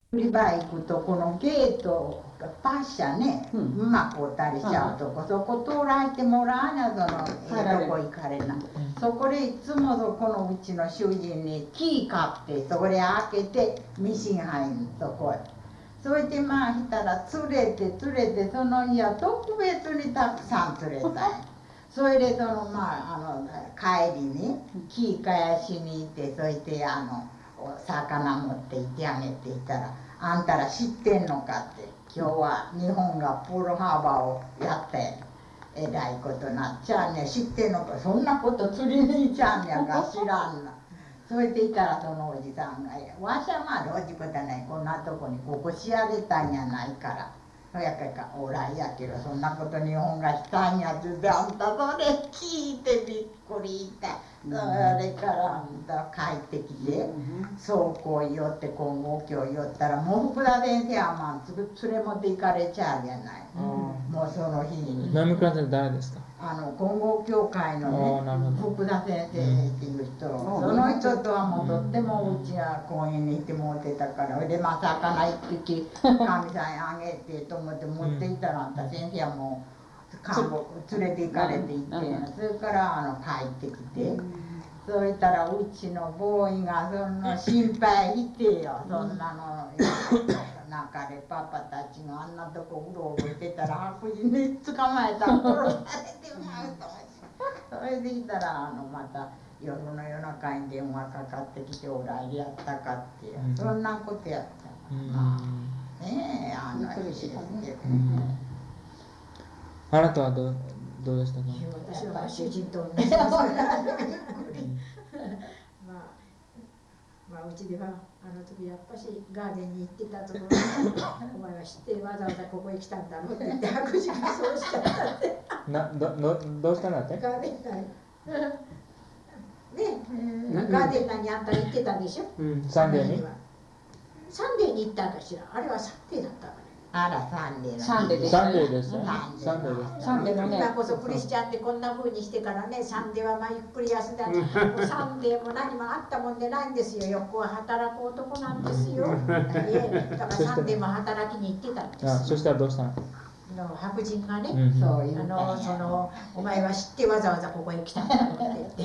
売場行くとこのゲートがパッシャね、うまくおったりしちゃうとこ、そこ通られてもらわな、そのどこ行かれな、そこでいつもそこのうちの主人にキー買ってそこで開けてミシン入るそこへ。それでまあしたら釣れてその日は特別にたくさん釣れたんや。それでそのまあ帰りにキー返しに行って、それで魚持って行ってあげていたら「あんたら知ってんのか」って「今日は日本がポールハーバーをやってえらいことなっちゃうね知ってんのかそんなこと釣りに行っちゃうんやが知らんな」それでいたらそのおじさんが「わしはまあどういうことはないこんなとこにここしやれたんやないから」そやからおらんやけどそんなこと日本がしたんやって言ってあんたそれ聞いてびっくりした。それからあんた帰ってきて倉庫寄って金剛橋寄ったらもう福田先生はまあ連れ持って行かれちゃうじゃない。もうその日に南倉先生誰ですか？ 金剛教会のね福田先生っていう人、その人とはもうとってもうちは公園に行ってもうてたから、でまあ魚一匹神さんにあげてと思って持っていったらあんた先生はもう連れて行かれていて、それから帰ってきて、そういったらうちのボーイがそんな心配してよ、そんなの中でパパたちがあんなとこうろうろしてたら白人に捕まえたら殺されてまうと思って、それでいたらまた夜の夜中に電話かかってきて「おらいやったか」って、そんなことやったまあねえ苦しいね。 あなたはどうでしたか？ 私は主人と同じです。まあうちでは時やっぱしガーデンに行ってたところお前は知ってわざわざここへ来たんだろうって言って白人がそうしちゃったってどうしたんだって？ ガーデン内ねガーデン内にあんた行ってたでしょ、 サンデーにサンデーに行ったかしら、あれはサンデーだったかね。 あらサンデーのサンデーですサンデーですサンデーのね今こそクリスチャンってこんな風にしてからね、サンデーはまあゆっくり休んだサンデーも何もあったもんでないんですよ。横は働く男なんですよ。だからサンデーも働きに行ってたんです。 そしたらどうしたの？ 白人がね、 そういうお前は知ってわざわざここへ来たんだろうって言って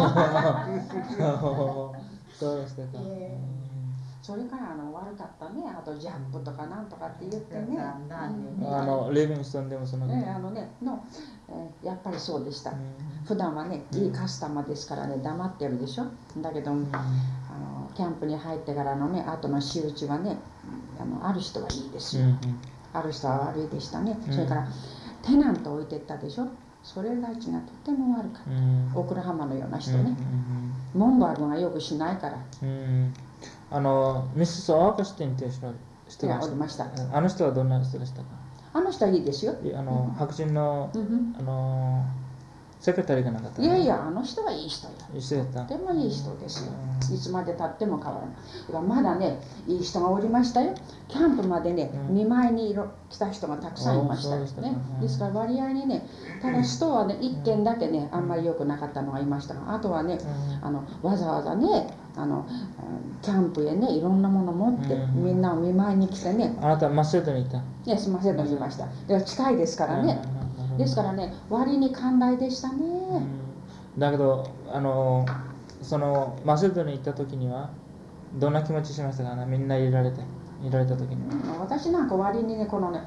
そうでしたか。 それから悪かったね、あとジャンプとかなんとかって言ってね、 リビングストンでもそのやっぱりそうでした。普段はねいいカスタマーですからね黙ってるでしょ。だけどキャンプに入ってからのね後の仕打ちはねある人はいいですよ、ある人は悪いでしたね。それからテナント置いてったでしょ。それがちがとても悪かった。オクラハマのような人ね、モンバーグがよくしないから。 ミセス・オーガスティンっていう人知ってました？あの人はどんな人でしたか？ あの人はいいですよ。 白人のセクレタリーがなかった。 いやいや、あの人はいい人よ。 とてもいい人ですよ。いつまでたっても変わらない。まだね、いい人がおりましたよ。キャンプまでね、見舞いに来た人がたくさんいましたよね。ですから割合にね、ただ人はね、一軒だけね、あんまり良くなかったのがいましたが、あとはね、わざわざね、キャンプへね、いろんなもの持って、みんなを見舞いに来てね。 あなたマセドに行った？ いや、マセドにいました。で近いですからね。ですからね、割に寛大でしたね。 だけどそのマセドに行った時にはどんな気持ちしましたかね？みんな入れられた時には。 私なんか割にねこのね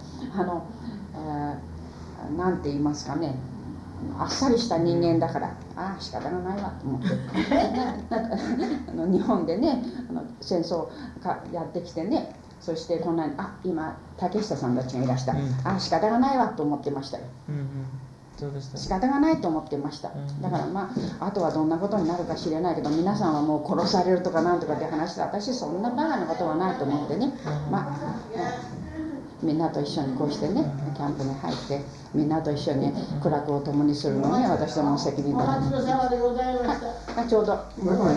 なんて言いますかね、あっさりした人間だから、仕方がないわと思って日本でね戦争やってきてね、そしてこんなに今竹下さんたちがいらした、仕方がないわと思ってましたよ。 そうでした。 仕方がないと思ってました。だからあとはどんなことになるか知れないけど、皆さんはもう殺されるとかなんとかって話で、私そんなバカなことはないと思ってね、みんなと一緒にこうしてねキャンプに入ってみんなと一緒に苦楽を共にするのね、私どもの責任だと。ちょうど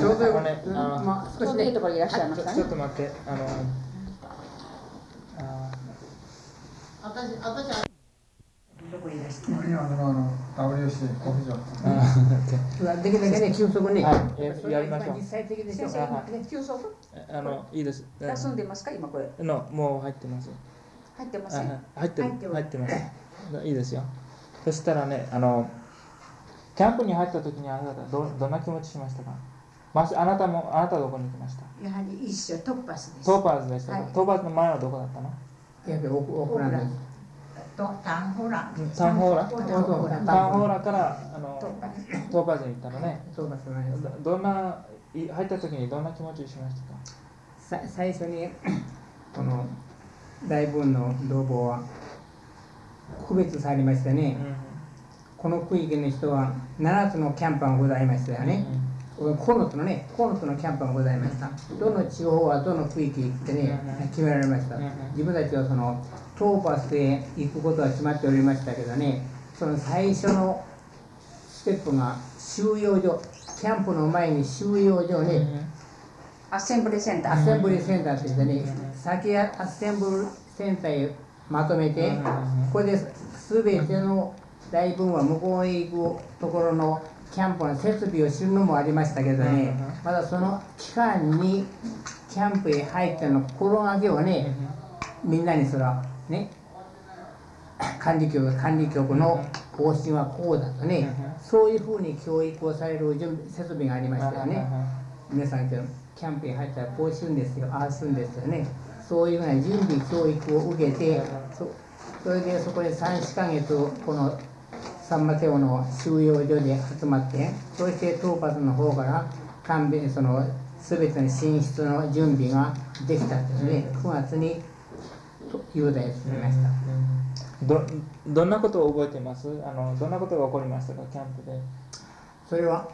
いいところにいらっしゃいましたね。 ちょっと待って、 私どこいらして今WC コーヒー場。 できるだけね、休息ね。 はい、やりましょう。 実際的でしょ。 先生、ね、休息いいです。 休んでますか今これ。 もう入ってます。 入ってますね。 入ってます。いいですよ。そしたらね、キャンプに入った時にあなたどんな気持ちしましたか？あなたどこに行きました？ やはり一緒トッパスです。 トーパーズでした。 はいトーパーズの前はどこだったの？ いや、オクランドです。 タンホーラタンホーラタンホーラからトーパーズに行ったのね。 そうですね。 入った時にどんな気持ちしましたか？ 最初にこの大分の同胞は区別されましたね。この区域の人は7つのキャンプがございましたよね。9つのキャンプがございました。どの地方はどの区域ってね、決められました。自分たちはそのトーパスへ行くことは決まっておりましたけどね、その最初のステップが収容所、キャンプの前に収容所ね、 アッセンブリーセンター。 アッセンブリーセンターって言ってね、先アッセンブリーセンターへまとめて、これで全ての大分は向こうへ行くところのキャンプの設備を知るのもありましたけどね、まだその期間にキャンプへ入ったの心がけをね、みんなにそれはね、管理局の方針はこうだとね、そういうふうに教育をされる設備がありましたよね。皆さんキャンプへ入ったらこうするんですよ、ああするんですよね。そういうような準備教育を受けて、それでそこで3、4ヶ月このサンマテオの収容所で集まって、そしてトーパスの方から全ての進出の準備ができたんですね。9月にユダへ進みました。 どんなことを覚えてます？どんなことが起こりましたか、キャンプで？ それは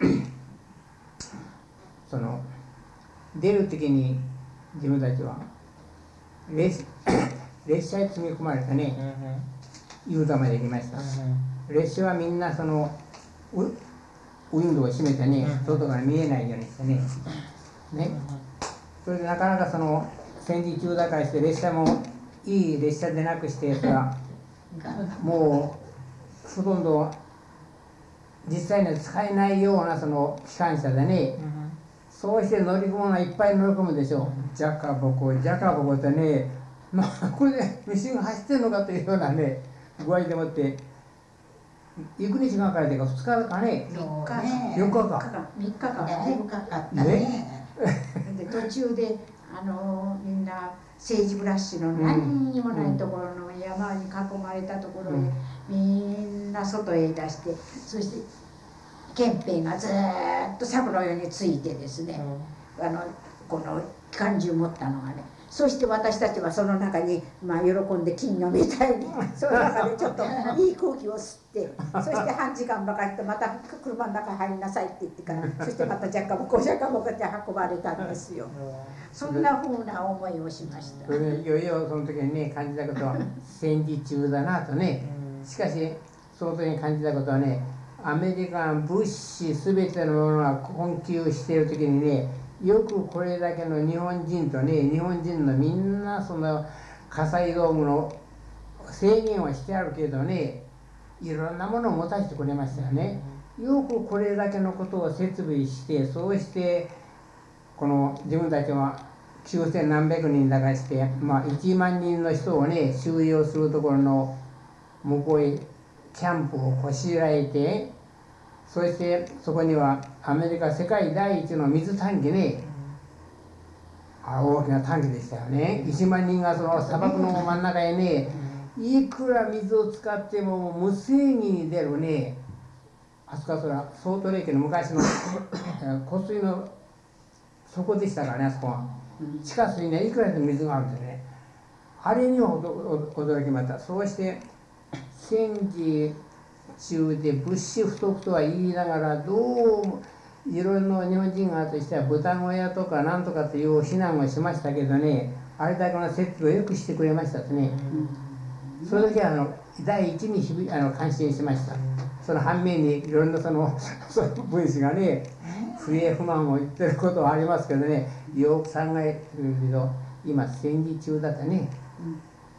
出る時に自分たちは列車へ積み込まれてね、ユダまで行きました。列車はみんなウィンドウを閉めてね、外から見えないようにしてね、それでなかなか戦時中だからして列車もいい列車でなくして、それはもうほとんど実際には使えないような機関車でね、そうして乗り込むのはいっぱい乗り込むでしょ。じゃかぼこってね、これでミシンが走ってるのかというようなね具合でもって、幾日がかかるというか2日かね、 4日 4日か 3日かだいぶかかったね。 で途中でみんな政治ブラッシュの何にもないところの山に囲まれたところへみんな外へ出して、そして憲兵がずっと柵のようについてですね、この機関銃持ったのがね、そして私たちはその中に、喜んで金魚みたいにその中でちょっといい空気を吸って、そして半時間ばかりしてまた車の中に入りなさいって言ってから、そしてまたジャッカボコって運ばれたんですよ。そんな風な思いをしました。 それでいよいよその時にね感じたことは戦時中だなとね。しかしその時に感じたことはね、アメリカン物資全てのものが困窮している時にね、よくこれだけの日本人とね、日本人のみんな火災道具の制限はしてあるけどね、いろんなものを持たせてくれましたよね。よくこれだけのことを設備して、そうしてこの自分たちは9000何百人だかして、1万人の人をね収容するところの向こうへキャンプをこしらえて、そしてそこにはアメリカ世界第一の水タンクね、大きなタンクでしたよね。1万人が砂漠の真ん中へね、いくら水を使っても無制限に出るね、あそこはソルトレイクの昔の湖水の底でしたからね、あそこは地下水にはいくらでも水があるんですね。あれには驚きました。そうして戦時中で物資不足とは言いながら、どうもいろいろな日本人側としては豚小屋とかなんとかという避難をしましたけどね、あれだけの設備をよくしてくれましたですね。それだけは第一に感心しました。その反面にいろんな分子がね不平不満を言ってることはありますけどね、よく考えてみると今戦時中だとね、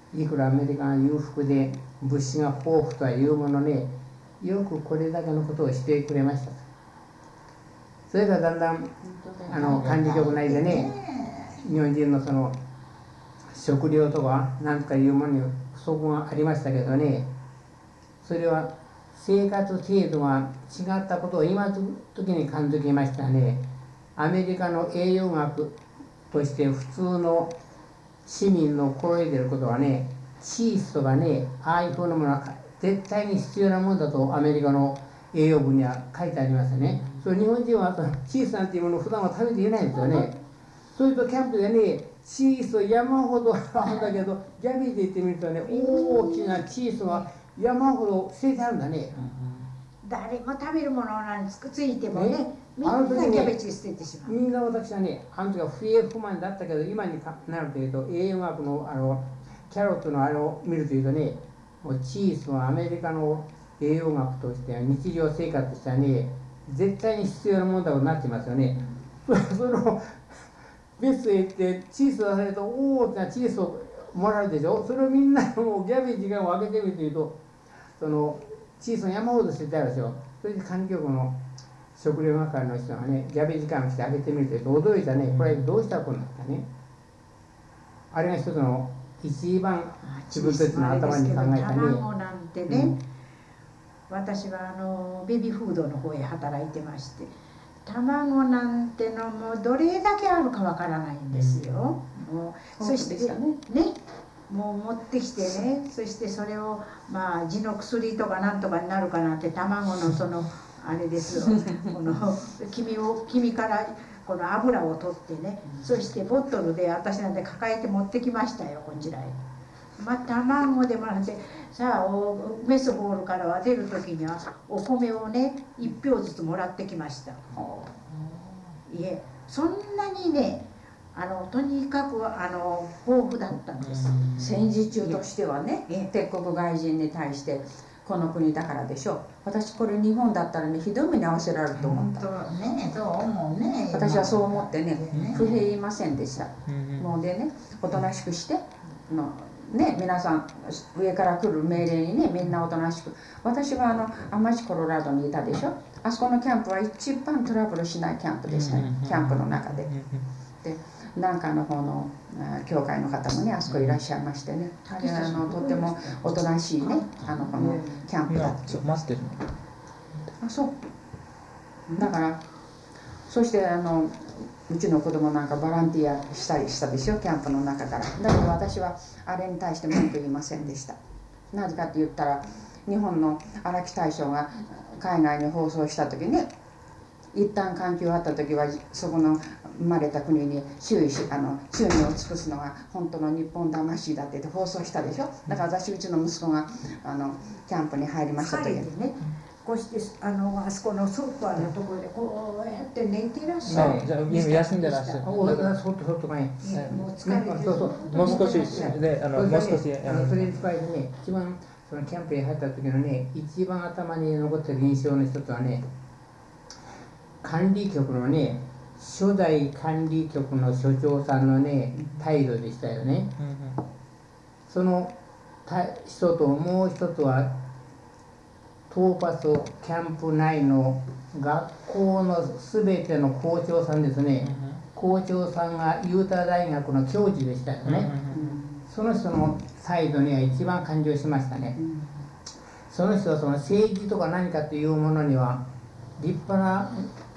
いくらアメリカが裕福で物資が豊富とはいうものね、よくこれだけのことをしてくれました。それからだんだん管理局内でね、日本人のその食料とかなんとかいうものに不足がありましたけどね、それは生活程度が違ったことを今の時に感じましたね。アメリカの栄養学として普通の市民の心得ていることはね、チーズとかね、ああいうふうなものは絶対に必要なものだとアメリカの栄養部には書いてありますね。それ日本人はチーズなんていうものを普段は食べていないんですよね。そういうとキャンプでね、チーズ山ほどあるんだけど、ギャビーで行ってみるとね、大きなチーズが山ほど捨ててあるんだね。 誰も食べるものについてもね、みんなキャベツ捨ててしまう。 みんな私はね、あの時は不栄不満だったけど、今になるというと、栄養学のキャロットのあれを見るというとね、もうチーズはアメリカの栄養学としては、日常生活としてはね、絶対に必要なものだとなっていますよね。その別へ行ってチーズを出されると大きなチーズをもらうでしょ。それをみんなもうギャビー時間を空けてみるというと、そのチーズの山ほど捨ててあるでしょ。それで環境局の食料係の人がね、ギャビー時間をして開けてみると驚いたね。これどうしたことなんだね。あれが一つの一番自分たちの頭に考えたね。 卵なんてね、私はベビーフードの方へ働いてまして、卵なんてのもどれだけあるかわからないんですよ。もうそしてね、もう持ってきてね、そしてそれをまあ痔の薬とかなんとかになるかなって卵のそのあれですよこの黄身からこの油を取ってね、そしてボトルで私なんて抱えて持ってきましたよ、こちらへ。まあ、卵でもらってさあメスホールからは出る時にはお米をね1票ずつもらってきました。いえ、そんなにねとにかく豊富だったんです。 戦時中としてはね、敵国外人に対してこの国だからでしょう。私これ日本だったらねひどい目に遭わせられると思った。 ね、そう思うね。 私はそう思ってね不平言いませんでした。もうでねおとなしくしてね、皆さん上から来る命令にねみんなおとなしく。私はアマチコロラドにいたでしょ。あそこのキャンプは一番トラブルしないキャンプでしたね、キャンプの中で。で南下の方の教会の方もねあそこいらっしゃいましてね、あれとってもおとなしいねこのキャンプだって。あ、そうだから、そしてうちの子供なんかボランティアしたりしたでしょ、キャンプの中から。だけど私はあれに対して文句言いませんでした。なぜかって言ったら、日本の荒木大将が海外に放送した時ね、一旦環境があった時はそこの生まれた国に注意を尽くすのが本当の日本魂だって言って放送したでしょ。だから私うちの息子がキャンプに入りました時にね、 こうしてあそこのソーパーのところでこうやって寝てらっしゃる。 じゃあ今休んでらっしゃる。 そっとかね。 もう疲れてる。 もう少しでもう少しそれに加えてね、一番そのキャンプに入った時のね、一番頭に残ってる印象の一つはね、管理局のね、初代管理局の所長さんのね態度でしたよね。その人ともう一つはトーパスキャンプ内の学校の全ての校長さんですね。校長さんがユータ大学の教授でしたよね。その人の態度には一番感動しましたね。その人はその政治とか何かというものには立派な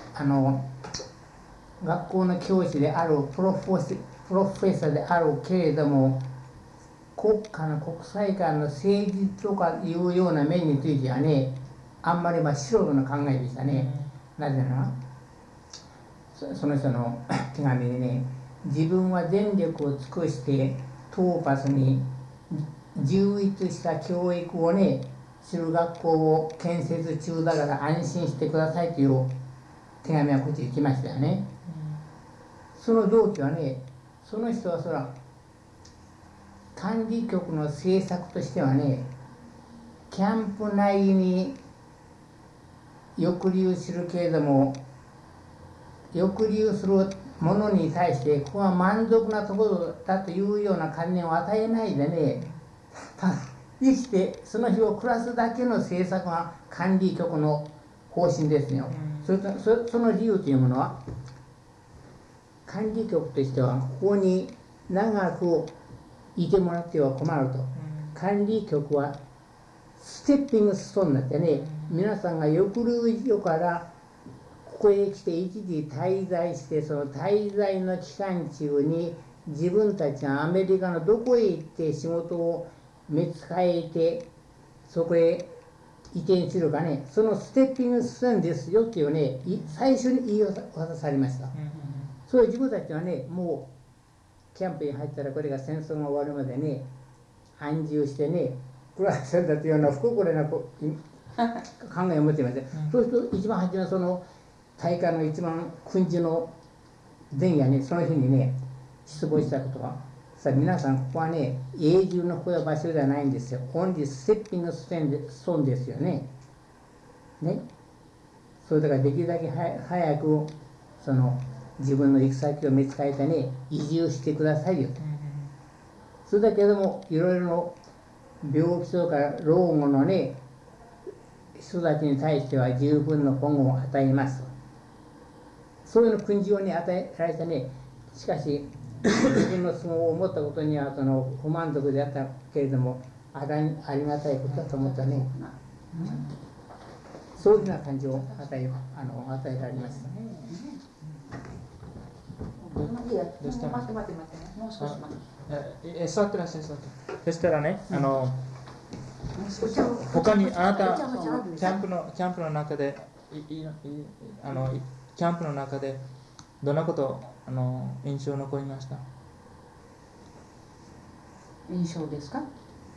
学校の教師であるプロフェッサーであるけれども、国家の国際間の政治とかいうような面についてはね、あんまり素人の考えでしたね。なぜならその人の手紙にね、自分は全力を尽くしてトーパスに充実した教育をねする学校を建設中だから安心してくださいという手紙はこっちに来ましたよね。その動機はね、その人はそら管理局の政策としてはね、キャンプ内に抑留するけれども、抑留するものに対してここは満足なところだというような観念を与えないでね、 ただ生きてその日を暮らすだけの政策が管理局の方針ですよ。その理由というものは、管理局としてはここに長くいてもらっては困ると。管理局はステッピングストーンになってね、皆さんが翌々からここへ来て一時滞在して、その滞在の期間中に自分たちがアメリカのどこへ行って仕事を見つけてそこへ移転するかね、そのステッピングストーンですよっていうね、最初に言い渡されました。そういう自分たちはね、もうキャンプに入ったらこれが戦争が終わるまでね、安住してね、暮らせたというような不心な考えを持っています。そうすると一番初めはその大会の一番訓示の前夜にその日にね、失望したことは、さあ皆さんここはね、永住のこういう場所ではないんですよ。オンリーステッピングストーンですよね。ね。それだからできるだけ早くその自分の行く先を見つけてね、移住してくださいよと。それだけでもいろいろな病気とか老後のね、人たちに対しては十分の保護を与えますと。そういうの訓示をね、与えられてね、しかし自分の都合を思ったことにはその不満足であったけれども、ありがたいことだと思ったね。そういうふうな感じを与えられました。 座ってらっしゃい。そしたらね、他にあなたキャンプの中でキャンプの中でどんなこと印象残りました？ 印象ですか？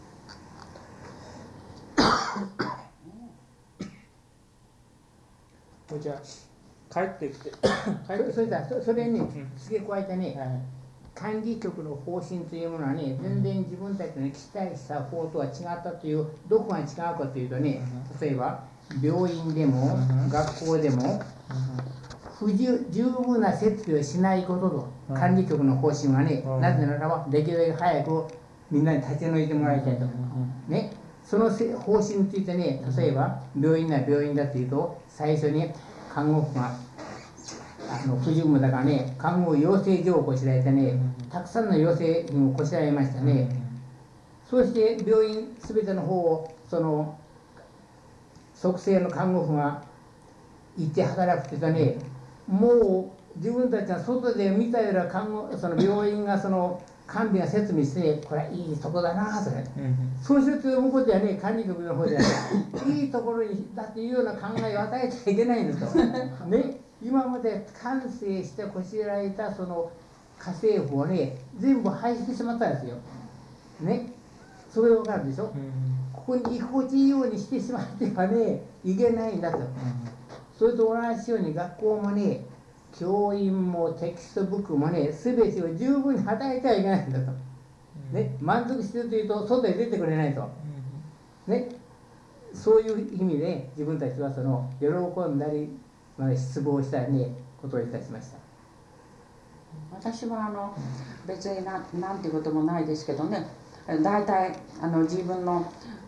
じゃあ帰ってきてそれに付け加えてね、管理局の方針というものはね、全然自分たちの期待した方とは違ったという、どこが違うかというとね、例えば病院でも学校でも十分な設備をしないことと、管理局の方針はね、なぜならばできるだけ早くみんなに立ち退いてもらいたいと、ね、その方針についてね、例えば病院なら病院だというと、最初に看護婦が不十分だからね、看護養成所をこしらえてね、たくさんの養成員をこしらえましたね。そして病院全ての方をその属性の看護婦が行って働くというとね、もう自分たちが外で見たようなその病院がその完備な設備して、これはいいとこだなとね、そうすると向こうではね、管理局の方ではね、いいところにだっていうような考えを与えちゃいけないんですと。ね、今まで完成してこしらえたその家政婦をね、全部廃止してしまったんですよ。ね、それ分かるでしょ。ここに居心地いいようにしてしまってはね、いけないんだと。それと同じように学校もね、教員もテキストブックもね、全てを十分に働いてはいけないんだと。ね、満足してるというと外へ出てくれないと。ね、そういう意味で自分たちはその喜んだり、失望したりね、ことをいたしました。 私は別になんていうこともないですけどね、大体自分の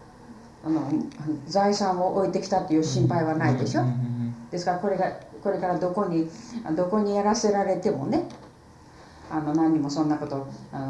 財産を置いてきたという心配はないでしょ。ですからこれからどこにやらせられてもね、何にもそんなこと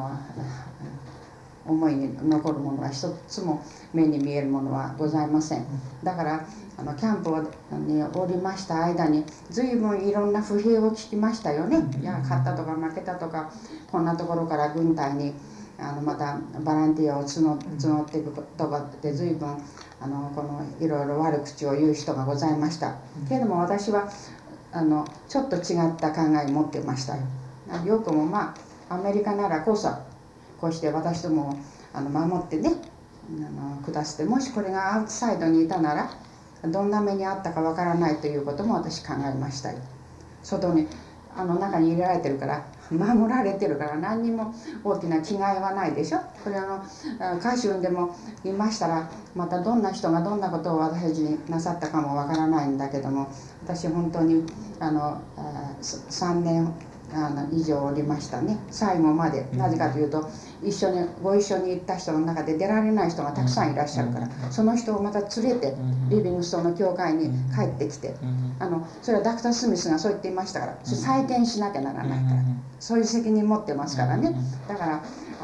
思いに残るものは一つも目に見えるものはございません。だからキャンプにおりました間に随分いろんな不平を聞きましたよね。いや、勝ったとか負けたとか、こんなところから軍隊にまたボランティアを募っていくとかって随分このいろいろ悪口を言う人がございました。けれども私はちょっと違った考えを持ってましたよ。よくもアメリカならこそこうして私ども守ってね下して、もしこれがアウトサイドにいたならどんな目にあったかわからないということも私考えましたよ。外に中に入れられてるから守られてるから何にも大きな気概はないでしょ。これ歌手でもいましたら、またどんな人がどんなことを私たちになさったかもわからないんだけども、私本当に3年以上おりましたね、最後まで。なぜかというとご一緒に行った人の中で出られない人がたくさんいらっしゃるから、その人をまた連れてリビングストンの教会に帰ってきて、それはダクター・スミスがそう言っていましたから、それ再建しなきゃならないから、そういう責任持ってますからね。だから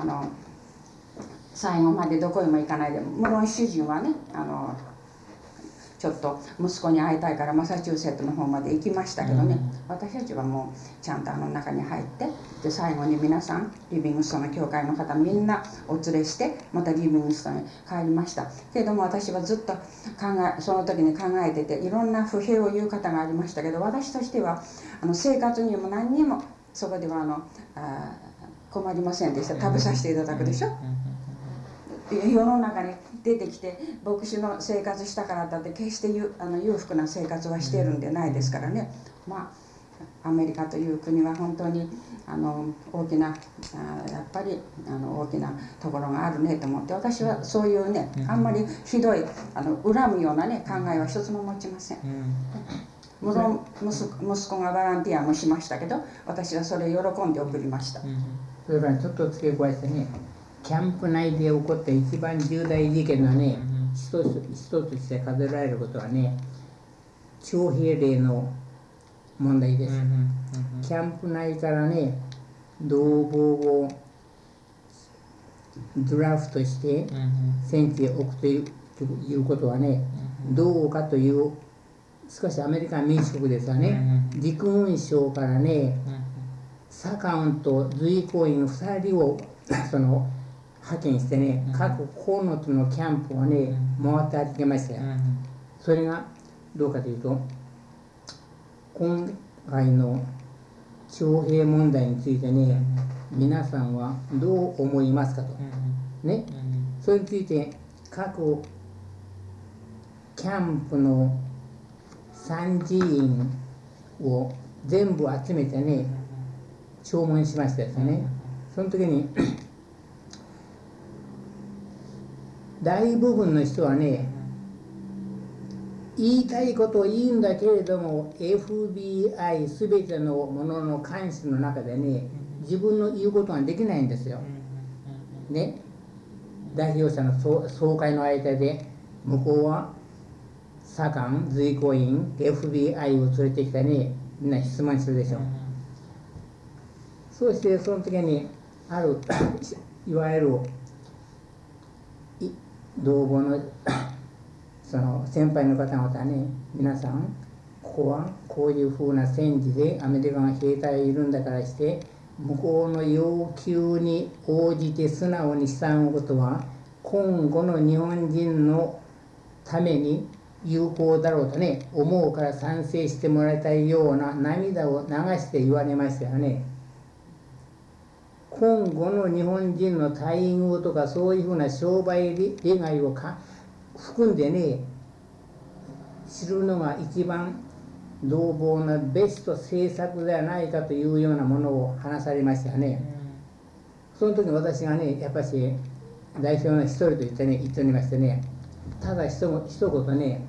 最後までどこへも行かないで、無論主人はねちょっと息子に会いたいからマサチューセットの方まで行きましたけどね、私たちはもうちゃんと中に入って、で最後に皆さんリビングストンの教会の方みんなお連れしてまたリビングストンへ帰りました。けれども私はずっとその時に考えてて、いろんな不平を言う方がありましたけど、私としては生活にも何にもそこでは困りませんでした。食べさせていただくでしょ。世の中に出てきて牧師の生活したからだって決して裕福な生活はしているんでないですからね。アメリカという国は本当に大きなやっぱり大きなところがあるねと思って、私はそういうねあんまりひどい恨むようなね考えは一つも持ちません。無論息子がボランティアもしましたけど、私はそれを喜んで送りました。 それからちょっと付け加えてね、キャンプ内で起こった一番重大事件のね、一つして数えられることはね、徴兵令の問題です。キャンプ内からね、同胞をドラフトして戦地へ置くということはね、どうかという、しかしアメリカは民主国ですがね、陸軍省からね、左官と随行員2人を派遣してね、各9つのキャンプをね回って歩きましたよ。それがどうかというと、今回の徴兵問題についてね、皆さんはどう思いますかとね、それについて各キャンプの参事員を全部集めてね聴聞しましたですね。その時に大部分の人はね、言いたいことを言うんだけれども FBI すべてのものの監視の中でね、自分の言うことができないんですよ。ね、代表者の総会の間で向こうは左官、随行員、FBI を連れてきてね、みんな質問するでしょ。そしてその時にあるいわゆる同胞のその先輩の方々はね、皆さんここはこういうふうな戦時でアメリカが兵隊いるんだからして、向こうの要求に応じて素直に従うことは今後の日本人のために有効だろうとね思うから賛成してもらいたいような涙を流して言われましたよね。今後の日本人の待遇とかそういうふうな商売利害を含んでね知るのが一番同胞のベスト政策ではないかというようなものを話されましたよね。その時に私がねやっぱし代表の一人と言っておりましてね、ただ一言ね、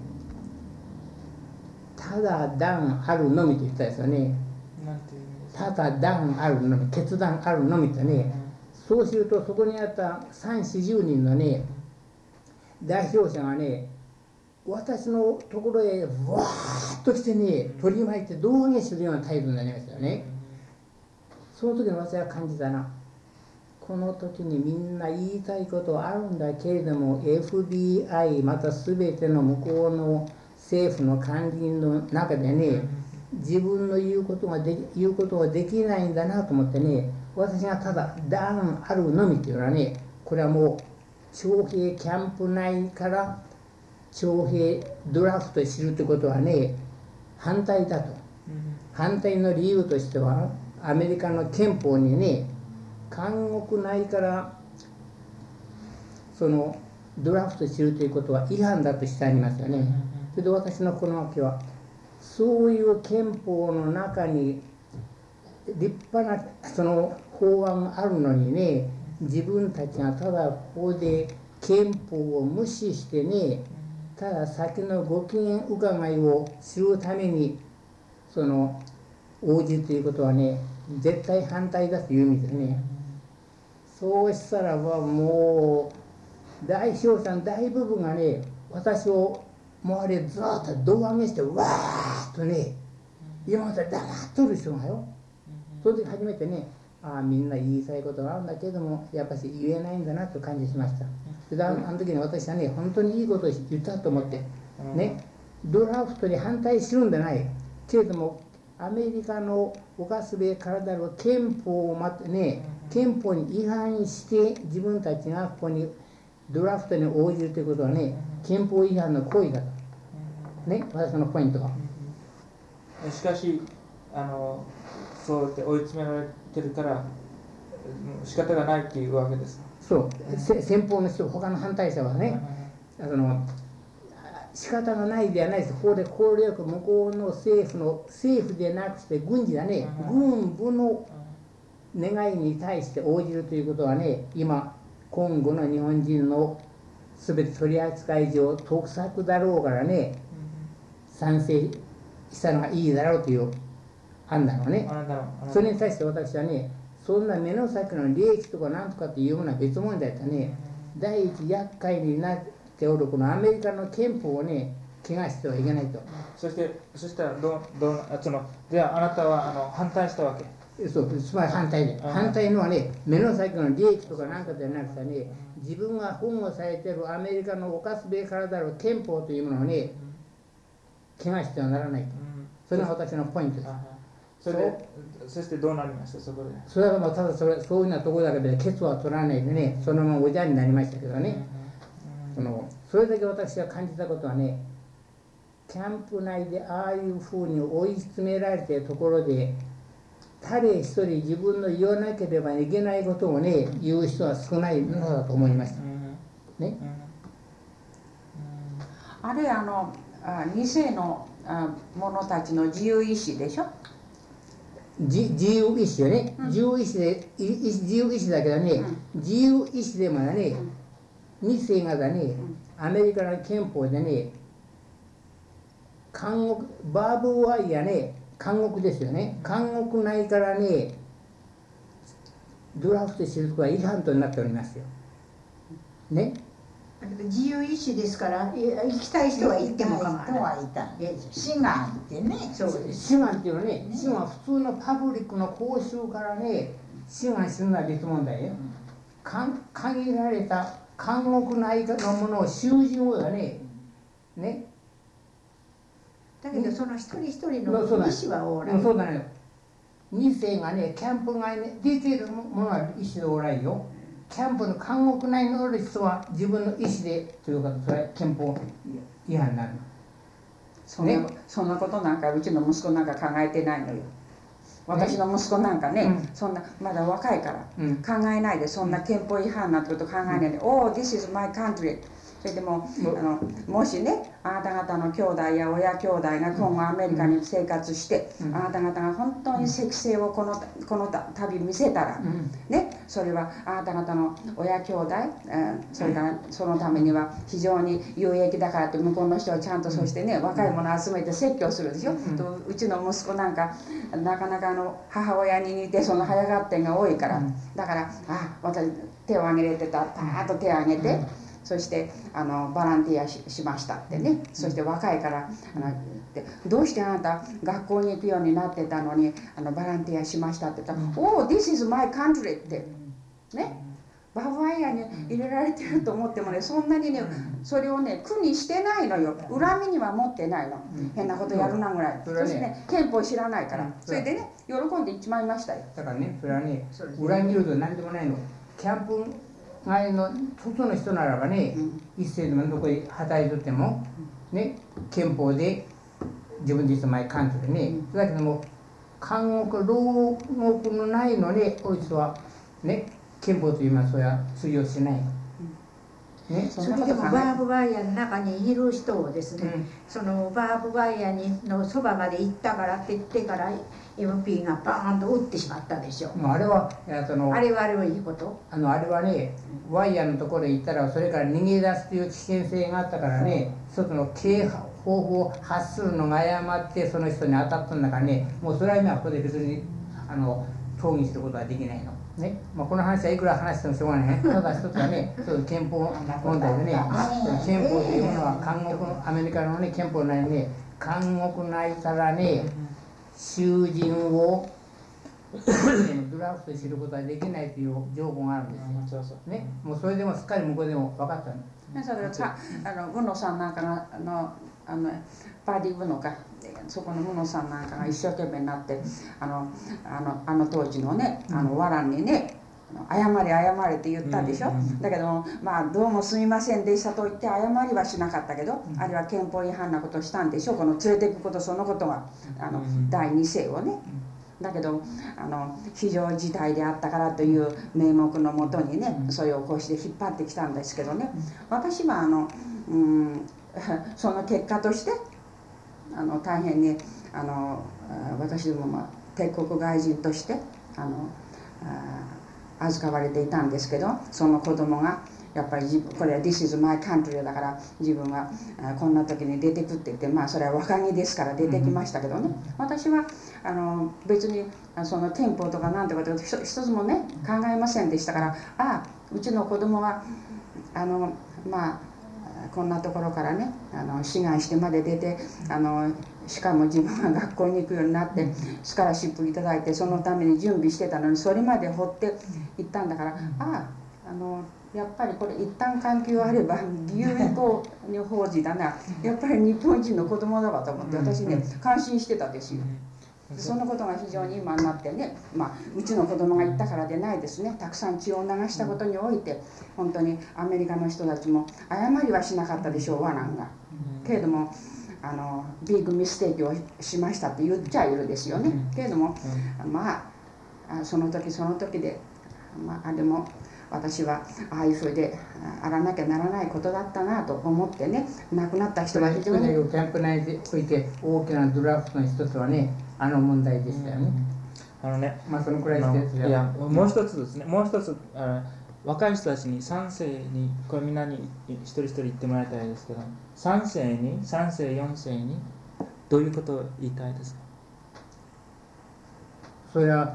ただ断あるのみと言ったんですよね。ただ断あるのみ、決断あるのみとね、そうするとそこにあった3、40人のね代表者がね私のところへわーっと来てね取り巻いて胴上げするような態度になりましたよね。その時に私は感じたな、この時にみんな言いたいことはあるんだけれども FBI また全ての向こうの政府の官人の中でね自分の言うことができないんだなと思ってね、私がただ断あるのみっていうのはね、これはもう徴兵キャンプ内から徴兵ドラフトするということはね反対だと。反対の理由としてはアメリカの憲法にね監獄内からそのドラフトするということは違反だとしてありますよね。それで私のこのわけはそういう憲法の中に立派なその法案があるのにね、自分たちがただここで憲法を無視してね、ただ先のご機嫌伺いをするためにその応じるということはね、 絶対反対だという意味ですね。そうしたらばもう代表者の大部分がね、私を周りでずっと胴上げしてわーっとね、今まで黙っとる人がよ、その時初めてね、ああみんな言いたいことがあるんだけどもやっぱし言えないんだなと感じしました。であの時に私はね、本当にいいことを言ったと思ってね、ドラフトに反対するんじゃないけれども、アメリカの犯すべき体は憲法を待ってね、憲法に違反して自分たちがここにドラフトに応じるということはね、憲法違反の行為だとね、私のポイントは。 しかしそうやって追い詰められてるから仕方がないっていうわけです。 そう先方の人、他の反対者はね、仕方がないではないです。これ効力向こうの政府でなくて軍事だね、軍部の願いに対して応じるということはね、今後の日本人の全て取り扱い上得策だろうからね、賛成したのがいいだろうという判断をね、それに対して私はね、そんな目の先の利益とかなんとかっていうものは別問題だね、第一厄介になっておるこのアメリカの憲法をね、怪我してはいけないと。 そしたらじゃああなたは反対したわけ。 そう、つまり反対で、反対のはね、目の先の利益とかなんかではなくてね、自分が保護されているアメリカの犯すべきからだろう憲法というものをね、怪我してはならないと。それが私のポイントです。 そしてどうなりました、そこで。 それはまあただそういうようなところだけでケツは取らないでね、そのままおじゃんになりましたけどね、それだけ私が感じたことはね、キャンプ内でああいうふうに追い詰められているところで、誰一人自分の言わなければいけないことをね、言う人は少ないのだと思いました。ね。 あれ2世の者たちの自由意志でしょ。 自由意志よね、自由意志だけどね、自由意志でもね、2世がだね、アメリカの憲法でね、監獄、バーブワイヤね、監獄ですよね、監獄内からね、ドラフトすることは違反となっておりますよ。ね。 だけど自由意志ですから、行きたい人は行っても構わない。 人はいた。志願ってね。 そうです。 志願っていうのはね、志願は普通のパブリックの講習からね、志願するのは別問題よ。限られた監獄内のものを囚人をだね、 だけどその一人一人の意思はオーライ。 そうだね。2世がね、キャンプ外に出ているものは意思でオーライよ。キャンプの監獄内におる人は自分の意思でというか、それは憲法違反になるの。 そんなことなんかうちの息子なんか考えてないのよ。私の息子なんかね、そんなまだ若いから、考えないで、そんな憲法違反なんてこと考えないで、Oh, this is my country。それでももしね、あなた方の兄弟や親兄弟が今後アメリカに生活して、あなた方が本当に適性をこの旅見せたら、ね、それはあなた方の親兄弟、それからそのためには非常に有益だからって向こうの人はちゃんとそしてね、若い者を集めて説教するでしょ。うちの息子なんかなかなか母親に似てその早がってんが多いから、だから私手を挙げれてたらパーッと手を挙げて。そしてバランティア しましたってね、そして若いからどうしてあなた学校に行くようになってたのにバランティアしましたって言ったら「Oh, this is my country」ってね、バブワイヤに入れられてると思ってもね、そんなにねそれをね苦にしてないのよ。恨みには持ってないの、変なことやるなぐらい。そしてね、憲法知らないから、それでね喜んで行っちまいましたよ。 だからね、それはね、裏切ると何でもないの。キャンプ前の外の人ならばね、一世でもどこへ働いとっても、ね、憲法で自分自身前関係でね、だけども監獄牢獄のないのにおいつはね、憲法というのはそれは通用しない。 ね、それでもバーブワイヤの中にいる人をですね、そのバーブワイヤのそばまで行ったからって言ってから MP がバーンと撃ってしまったでしょ。 あれはあれはいいこと？ あれはね、ワイヤーのところへ行ったらそれから逃げ出すという危険性があったからね、一つの警報を発するのが誤ってその人に当たったんだからね、もうそれは今ここで別に討議することはできないの。ね、まあ、この話はいくら話してもしょうがないね。ただ一つはね、そう憲法問題でね、憲法というものは監獄の、アメリカのね、憲法内にね、監獄内からね、囚人をドラフトすることはできないという条項があるんですよ。ね、もうそれでもすっかり向こうでも分かったの。 それかグノさんなんかのパーディーブノかそこのグノさんなんかが一生懸命になってあの当時のねワランにね謝れって言ったでしょ、だけどまあどうもすみませんでしたと言って謝りはしなかったけど、あれは憲法違反なことをしたんでしょ、この連れていくことそのことが第二世をね。だけど非常事態であったからという名目のもとにね、それをこうして引っ張ってきたんですけどね、私はその結果として大変に私どもは帝国外人として預かわれていたんですけど、その子供がやっぱりこれは This is my country だから自分はこんな時に出てくって言って、まあそれは若気ですから出てきましたけどね、私は別にその憲法とかなんとか一つもね考えませんでしたから、うちの子供はまあこんなところからね志願してまで出てしかも自分が学校に行くようになってスカラシップいただいてそのために準備してたのにそれまで放っていったんだから、やっぱりこれ一旦関係があれば義勇校に法事だな、やっぱり日本人の子供だわと思って私ね感心してたんですよ。そのことが非常に今になってね、うちの子供が言ったからでないですね、たくさん血を流したことにおいて本当にアメリカの人たちも謝りはしなかったでしょう、ワナンが。けれどもビッグミステーキをしましたって言っちゃいるですよね。けれどもその時その時ででも私はああいうふうであらなきゃならないことだったなと思ってね、亡くなった人が非常にキャンプ内でおいて大きなドラフトの一つはね問題でしたよね。そのくらいしていやもう一つですね、もう一つ若い人たちに3世にこれみんなに一人一人言ってもらいたいですけど、3世4世にどういうことを言いたいですか？ それは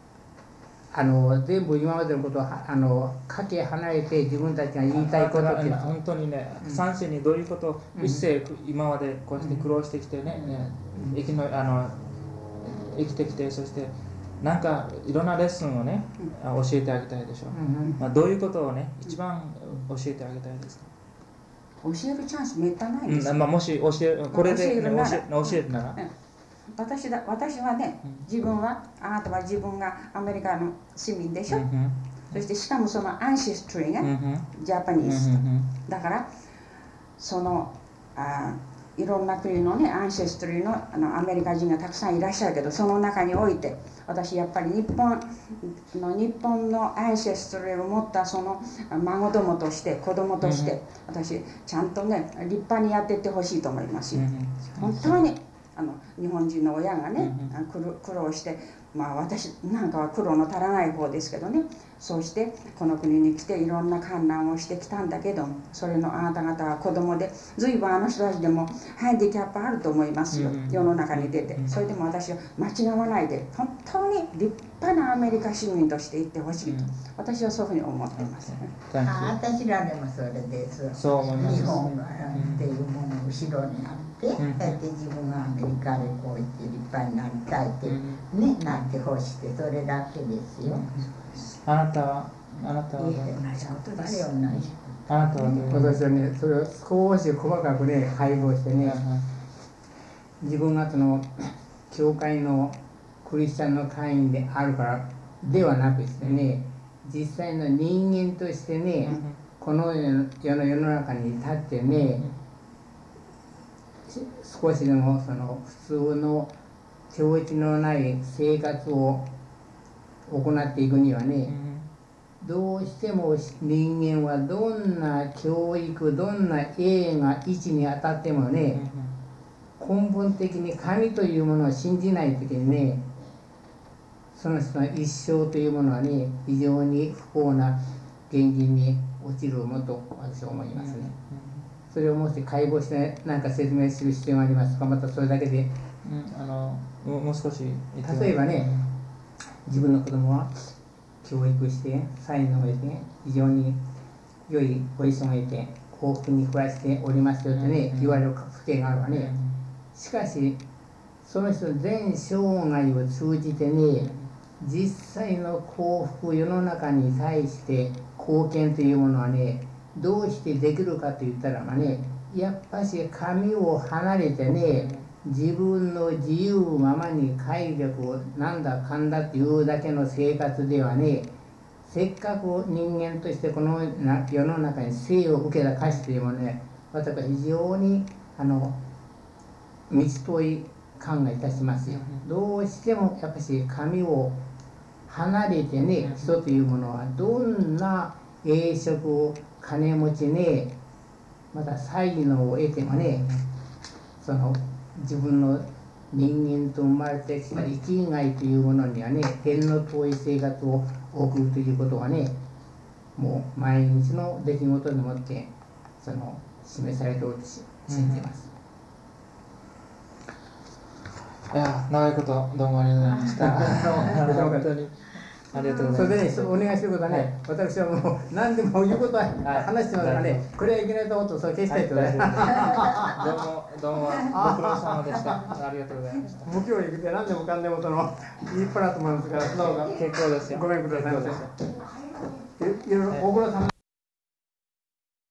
全部今までのことをかけ離れて自分たちが言いたいことって本当にね、3世にどういうことを1世今までこうして苦労してきてね、生きてきて、そしてなんかいろんなレッスンをね教えてあげたいでしょ、どういうことをね一番教えてあげたいですか？ 教えるチャンスめったないですよ、 もしこれで、教えるなら、 私はね、自分はあなたは自分がアメリカの市民でしょ、そしてしかもそのアンシストリーがジャパニーズだからそのいろんな国のねアンセストリーのアメリカ人がたくさんいらっしゃるけど、その中において私やっぱり日本のアンセストリーを持ったその孫どもとして子供として私ちゃんとね立派にやっていってほしいと思いますよ。本当に日本人の親がね苦労して、私なんかは苦労の足らない方ですけどね、そうしてこの国に来ていろんな困難をしてきたんだけど、それのあなた方は子供で随分人たちでもハンディキャップあると思いますよ、世の中に出て。それでも私は間違わないで本当に立派なアメリカ市民としていってほしいと、私はそういうふうに思ってます。 私らでもそれですそう思います。 日本っていうものを後ろにあって、自分がアメリカでこう言って立派になりたいってなってほしくて、それだけですよ。 あなたは同じことだよね。 あなたは私はねそれを少し細かくね配合してね、自分がその教会のクリスチャンの会員であるからではなくしてね、実際の人間としてね、この世の中に立ってね、少しでもその普通の手落ちのない生活を行っていくにはね、どうしても人間はどんな教育どんな栄が位置に当たってもね、根本的に神というものを信じないときにね、その人の一生というものはね非常に不幸な現実に落ちるものと私は思いますね。それをもし解剖して何か説明する必要がありますか、またそれだけで、 もう少し例えばね、 自分の子供は教育して才能を得て非常に良いポジションを得て幸福に暮らしておりますよってね、言われる不敬があるわね。しかしその人全生涯を通じてね、実際の幸福、世の中に対して貢献というものはね、どうしてできるかと言ったらね、やっぱし神を離れてね、自分の自由ままに快楽をなんだかんだっていうだけの生活ではね、せっかく人間としてこの世の中に生を受けた価値というものね、私は非常に道遠い考えいたしますよ。どうしてもやっぱし神を離れてね、人というものはどんな栄職、金持ちね、また才能を得てもね、その自分の人間と生まれてきた生きがいというものにはね、天の遠い生活を送るということがね、もう毎日の出来事でもって示されておると信じます。 いや、長いことどうもありがとうございました。本当にありがとうございます。 それでね、お願いすることはね、私はもう何でも言うことは話してますからね、これはいけないと思うとそれ消したいと思います。 どうもご苦労様でした。ありがとうございました。 無教育で何でもかんでも言いっぱらと思いますから、どうぞ結構ですよ。 ごめんくださいませ。いろいろご苦労様。